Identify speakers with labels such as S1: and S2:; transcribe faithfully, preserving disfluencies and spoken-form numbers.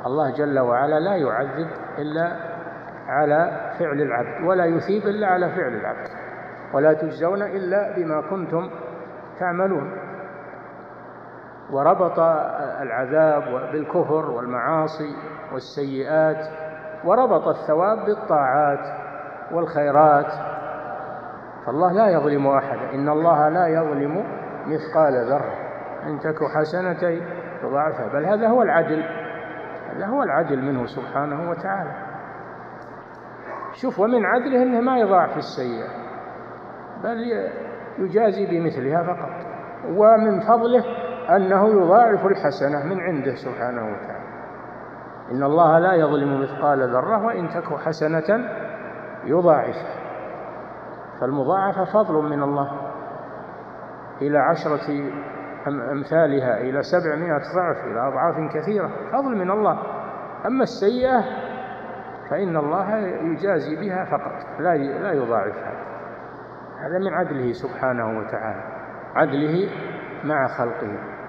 S1: الله جل وعلا لا يعذب إلا على فعل العبد، ولا يثيب إلا على فعل العبد، ولا تجزون إلا بما كنتم تعملون. وربط العذاب بالكفر والمعاصي والسيئات، وربط الثواب بالطاعات والخيرات. فالله لا يظلم أحدا، إن الله لا يظلم مثقال ذرة إن تك حسنة يضاعفها، بل هذا هو العدل، هذا هو العدل منه سبحانه وتعالى. شوف، ومن عدله أنه ما يضاعف السيئة بل يجازي بمثلها فقط، ومن فضله أنه يضاعف الحسنة من عنده سبحانه وتعالى. إن الله لا يظلم مثقال ذرة وإن تك حسنة يضاعفها. فالمضاعفة فضل من الله إلى عشرة أمثالها، إلى سبعمائة ضعف، إلى أضعاف كثيرة، فضل من الله. أما السيئة فإن الله يجازي بها فقط، لا لا يضاعفها. هذا من عدله سبحانه وتعالى، عدله مع خلقه.